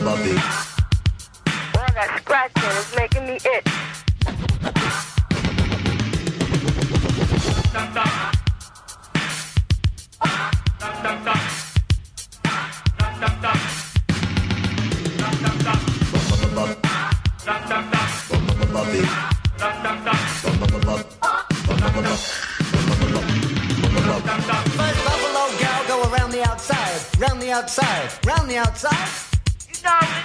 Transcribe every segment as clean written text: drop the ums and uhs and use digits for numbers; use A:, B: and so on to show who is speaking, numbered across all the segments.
A: All that scratching is making me itch.
B: First buffalo gal go around the outside, round the outside, round the outside.
A: You know it.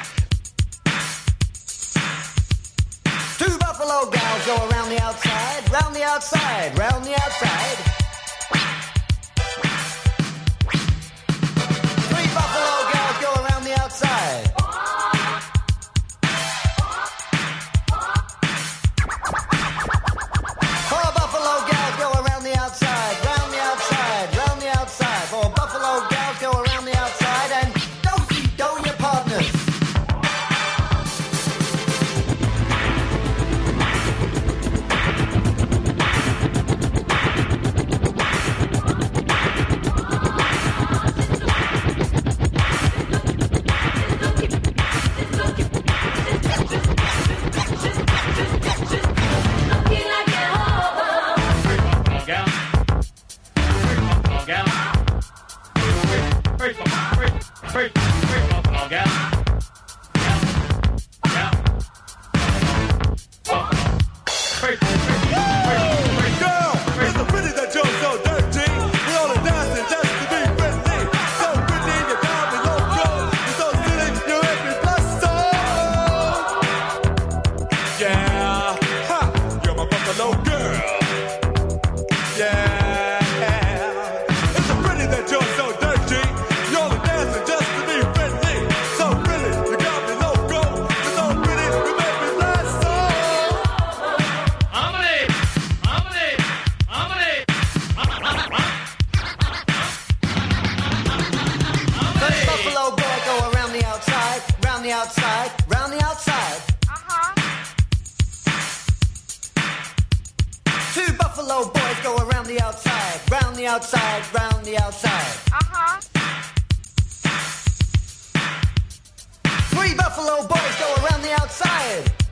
B: Two buffalo gals go around the outside, round the outside, round the outside. Three buffalo gals go around the outside. Four buffalo gals go around the outside, round the outside, round the outside. Four buffalo gals go around the outside and do your partners. Outside, round the outside. Two buffalo boys go around the outside, round the outside, round the outside. Three buffalo boys go around the outside.